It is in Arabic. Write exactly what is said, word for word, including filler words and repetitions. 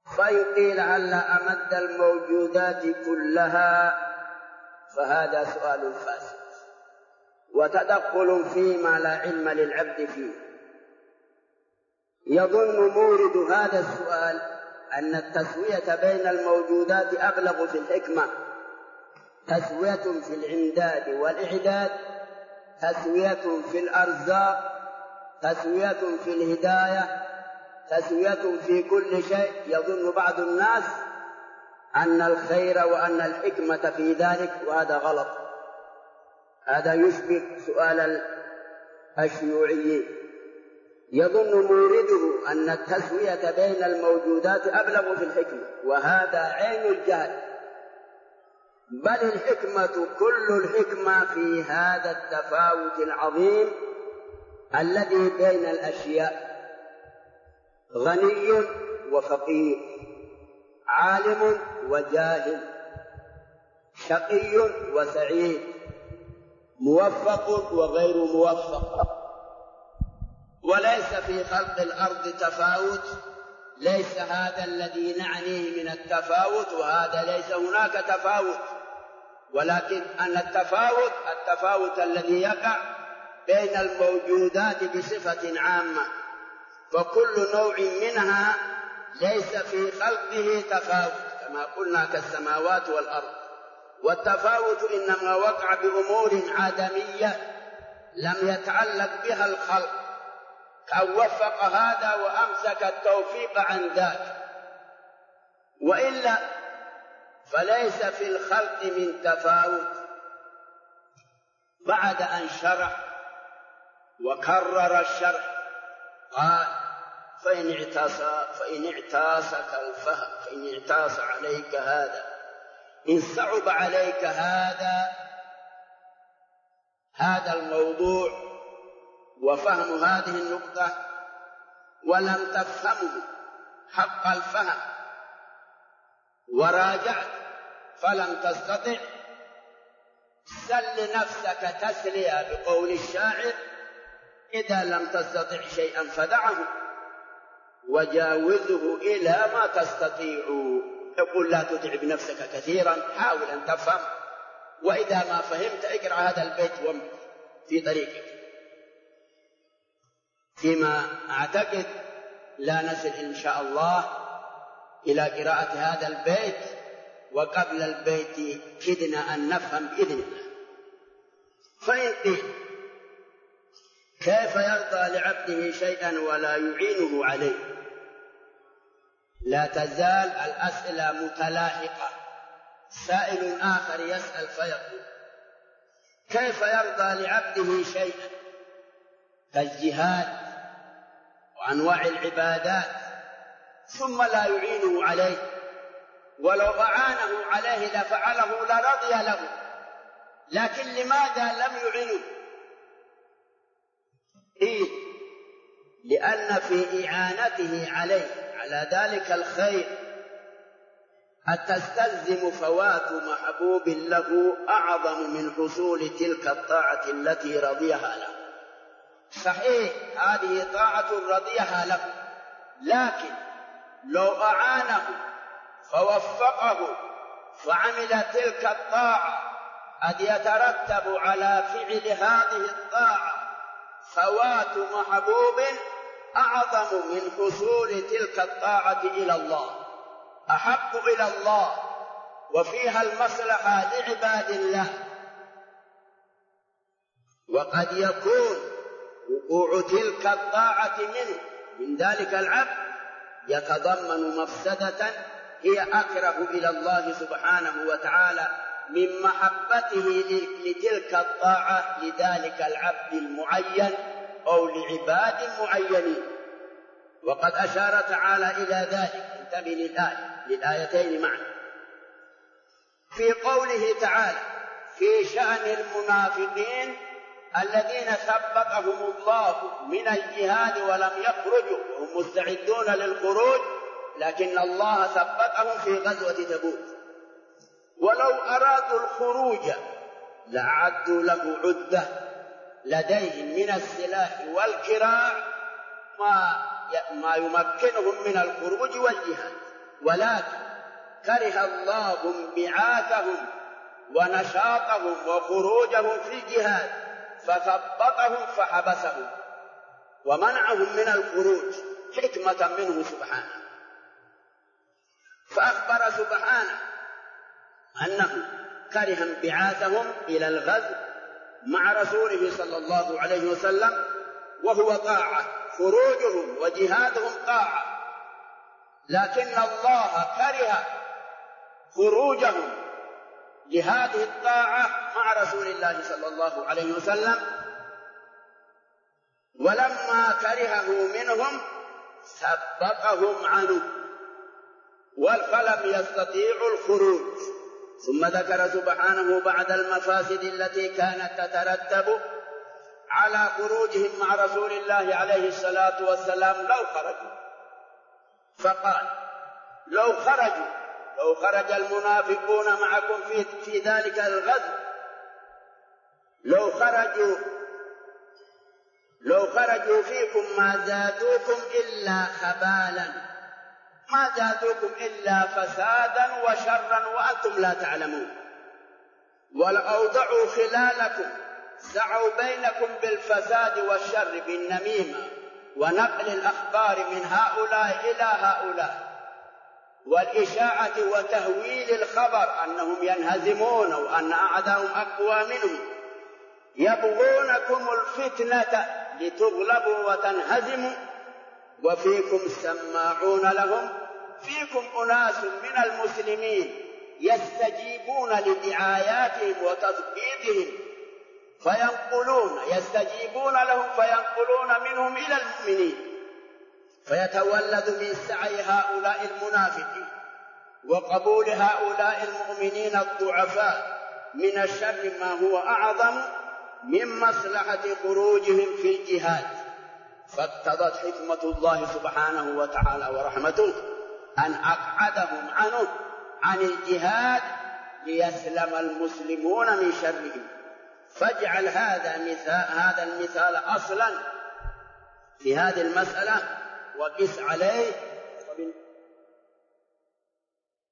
فإن قيل هلا أمد الموجودات كلها فهذا سؤال فاسد وتدخل فيما لا علم للعبد فيه. يظن مورد هذا السؤال أن التسوية بين الموجودات أبلغ في الحكمة، تسوية في الإمداد والإعداد، تسوية في الأرزاق، تسوية في الهداية، تسوية في كل شيء. يظن بعض الناس أن الخير وأن الحكمة في ذلك، وهذا غلط. هذا يشبه سؤال الشيوعيين. يظن مورده أن التسوية بين الموجودات أبلغ في الحكمة، وهذا عين الجهل. بل الحكمة كل الحكمة في هذا التفاوت العظيم الذي بين الأشياء. غني وفقير، عالم وجاهل، شقي وسعيد، موفق وغير موفق. وليس في خلق الأرض تفاوت، ليس هذا الذي نعنيه من التفاوت، وهذا ليس هناك تفاوت، ولكن أن التفاوت التفاوت الذي يقع بين الموجودات بصفة عامة، فكل نوع منها ليس في خلقه تفاوت كما قلنا كالسماوات والأرض. والتفاوت إنما وقع بأمور عدمية لم يتعلق بها الخلق، أو وفق هذا وأمسك التوفيق عن ذاك، وإلا فليس في الخلق من تفاوت. بعد أن شرع وكرر الشرع قال: فإن اعتاص فإن اعتاصك الفهم فإن اعتاص عليك هذا، إن صعب عليك هذا هذا الموضوع وفهم هذه النقطة ولم تفهمه حق الفهم وراجعت فلم تستطع، سل نفسك تسلية بقول الشاعر: إذا لم تستطع شيئا فدعه وجاوزه إلى ما تستطيع. يقول: لا تتعب نفسك كثيرا، حاول أن تفهم، وإذا ما فهمت اقرأ هذا البيت وامض في طريقك. فيما أعتقد لا نصل إن شاء الله إلى قراءة هذا البيت، وقبل البيت كدنا أن نفهم بإذن الله. فإن قيل: كيف يرضى لعبده شيئا ولا يعينه عليه؟ لا تزال الأسئلة متلاحقة. سائل آخر يسأل فيقول: كيف يرضى لعبده شيئا كالجهاد وأنواع العبادات ثم لا يعينه عليه؟ ولو أعانه عليه لفعله لرضي له، لكن لماذا لم يعينه؟ إيه؟ لأن في إعانته عليه على ذلك الخير تستلزم فوات محبوب له أعظم من حصول تلك الطاعة التي رضيها له. صحيح هذه طاعة رضيها له، لكن لو أعانه فوفقه فعمل تلك الطاعة قد يترتب على فعل هذه الطاعة فوات محبوب أعظم من حصول تلك الطاعة إلى الله، أحب إلى الله، وفيها المصلحة لعباد الله. وقد يكون وقوع تلك الطاعة منه من ذلك العبد يتضمن مفسدة هي أكره إلى الله سبحانه وتعالى من محبته لتلك الطاعة لذلك العبد المعين أو لعباد معينين. وقد أشار تعالى إلى ذلك. انتبه للآية للآيتين معا في قوله تعالى في شأن المنافقين الذين ثبتهم الله من الجهاد ولم يخرجوا وهم مستعدون للخروج، لكن الله ثبتهم في غزوة تبوك. ولو أرادوا الخروج لأعدوا له عدة لديهم من السلاح والكراع ما ما يمكنهم من الخروج والجهاد، ولكن كره الله انبعاثهم ونشاطهم وخروجهم في الجهاد فثبطهم فحبسهم ومنعهم من الخروج حكمة منه سبحانه. فأخبر سبحانه أنه كره انبعاثهم إلى الغزو مع رسوله صلى الله عليه وسلم وهو طاعة، خروجهم وجهادهم طاعة، لكن الله كره خروجهم لهذه الطاعة مع رسول الله صلى الله عليه وسلم، ولما كرهه منهم ثبطهم عنه فلم يستطيعوا الخروج. ثم ذكر سبحانه بعد المفاسد التي كانت تترتب على خروجهم مع رسول الله عليه الصلاة والسلام لو خرجوا، فقال لو خرجوا لو خرج المنافقون معكم في, في ذلك الغزو لو خرجوا لو خرجوا فيكم ما زادوكم إلا خبالا، ما زادوكم إلا فسادا وشرا وأنتم لا تعلمون، ولأوضعوا خلالكم سعوا بينكم بالفساد والشر بالنميمة ونقل الأخبار من هؤلاء إلى هؤلاء والإشاعة وتهويل الخبر أنهم ينهزمون وأن أعداءهم أقوى منهم، يبغونكم الفتنة لتغلبوا وتنهزموا، وفيكم سماعون لهم، فيكم أناس من المسلمين يستجيبون لدعاياتهم وتثبيتهم فينقلون يستجيبون لهم فينقلون منهم إلى المؤمنين، فيتولد من سعي هؤلاء المنافقين وقبول هؤلاء المؤمنين الضعفاء من الشر ما هو أعظم من مصلحة خروجهم في الجهاد. فاقتضت حكمة الله سبحانه وتعالى ورحمته أن أقعدهم عنه عن الجهاد ليسلم المسلمون من شرهم. فاجعل هذا مثال هذا المثال أصلا في هذه المسألة وقس عليه